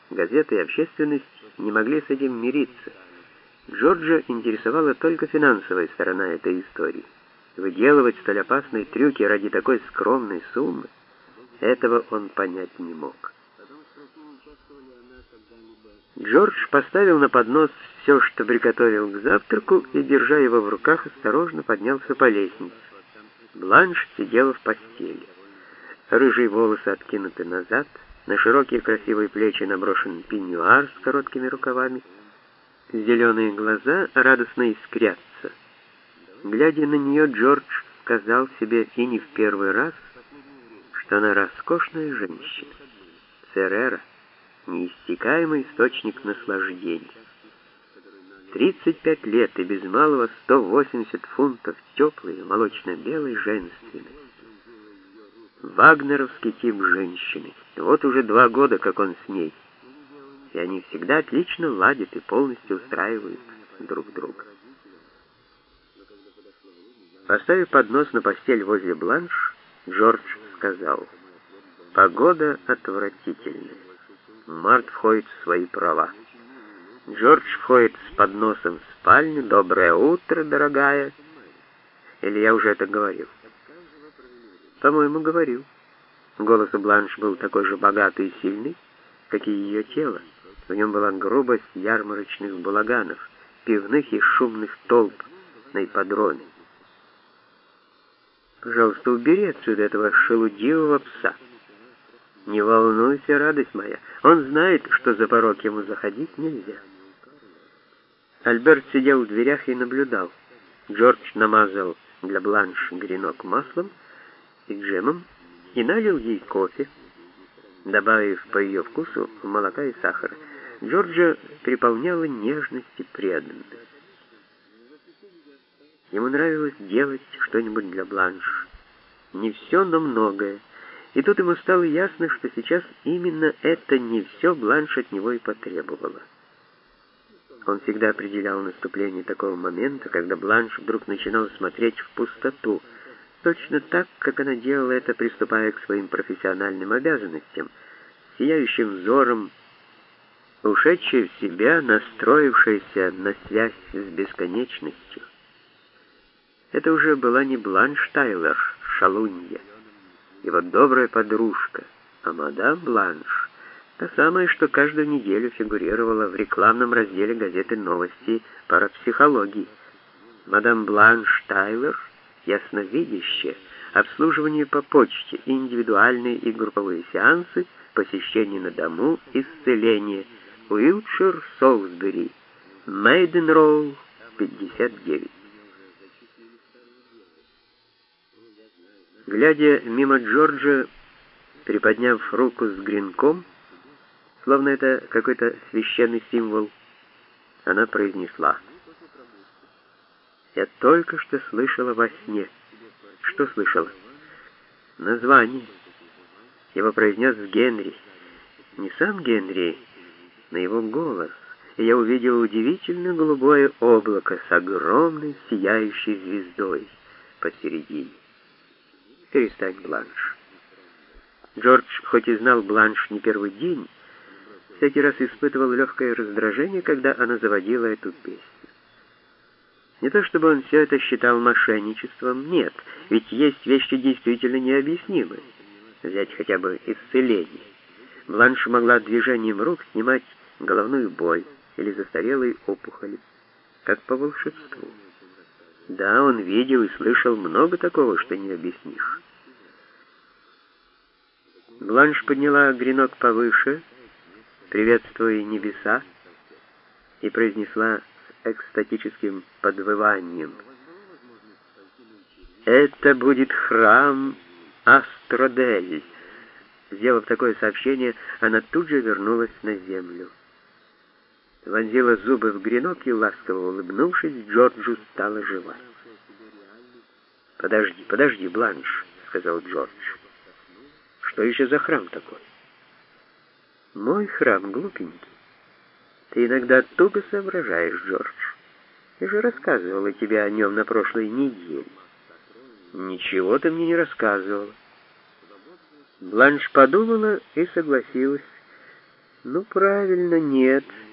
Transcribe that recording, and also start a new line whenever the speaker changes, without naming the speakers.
Газеты и общественность не могли с этим мириться. Джорджа интересовала только финансовая сторона этой истории. Выделывать столь опасные трюки ради такой скромной суммы, этого он понять не мог. Джордж поставил на поднос все, что приготовил к завтраку, и, держа его в руках, осторожно поднялся по лестнице. Бланш сидела в постели. Рыжие волосы откинуты назад, на широкие красивые плечи наброшен пеньюар с короткими рукавами, зеленые глаза радостно искрятся. Глядя на нее, Джордж сказал себе, и не в первый раз, что она роскошная женщина. Церера — неиссякаемый источник наслаждения. 35 лет и без малого 180 фунтов теплой, молочно-белой женственности. Вагнеровский тип женщины. Вот уже 2 года, как он с ней. И они всегда отлично ладят и полностью устраивают друг друга. Поставив поднос на постель возле Бланш, Джордж сказал: «Погода отвратительная. Март входит в свои права». Джордж входит с подносом в спальню. «Доброе утро, дорогая». Или я уже это говорил? По-моему, говорил. Голос у Бланш был такой же богатый и сильный, как и ее тело. В нем была грубость ярмарочных балаганов, пивных и шумных толп на ипподроме. «Пожалуйста, убери отсюда этого шелудивого пса». «Не волнуйся, радость моя. Он знает, что за порог ему заходить нельзя». Альберт сидел в дверях и наблюдал. Джордж намазал для Бланш гренок маслом и джемом и налил ей кофе, добавив по ее вкусу молока и сахара. Джорджа переполняла нежность и преданность. Ему нравилось делать что-нибудь для Бланш. Не все, но многое. И тут ему стало ясно, что сейчас именно это не все Бланш от него и потребовала. Он всегда определял наступление такого момента, когда Бланш вдруг начинала смотреть в пустоту, точно так, как она делала это, приступая к своим профессиональным обязанностям, сияющим взором, ушедшей в себя, настроившейся на связь с бесконечностью. Это уже была не Бланш Тайлер, шалунья, его добрая подружка, а мадам Бланш, та самая, что каждую неделю фигурировала в рекламном разделе газеты «Новости парапсихологии». Мадам Бланш Тайлер, ясновидящая, обслуживание по почте, индивидуальные и групповые сеансы, посещение на дому, исцеление, Уилтшир, Солсбери, Мейден-Роу, 59. Глядя мимо Джорджа, приподняв руку с гренком, словно это какой-то священный символ, она произнесла: «Я только что слышала во сне». Что слышала? Название. Его произнес Генри. Не сам Генри, но его голос. И я увидел удивительно голубое облако с огромной сияющей звездой посередине. Перестань, Бланш. Джордж, хоть и знал Бланш не первый день, всякий раз испытывал легкое раздражение, когда она заводила эту песню. Не то чтобы он все это считал мошенничеством, нет, ведь есть вещи действительно необъяснимые. Взять хотя бы исцеление. Бланш могла движением рук снимать головную боль или застарелые опухоли, как по волшебству. Да, он видел и слышал много такого, что не объяснишь. Бланш подняла гренок повыше, приветствуя небеса, и произнесла с экстатическим подвыванием: «Это будет храм Астродель». Сделав такое сообщение, она тут же вернулась на землю. Вонзила зубы в гренок и, ласково улыбнувшись, Джорджу стала жевать. «Подожди, Бланш», — сказал Джордж. «Что еще за храм такой?» «Мой храм, глупенький. Ты иногда туго соображаешь, Джордж. Я же рассказывала тебе о нем на прошлой неделе». «Ничего ты мне не рассказывала». Бланш подумала и согласилась. «Ну, правильно, нет»,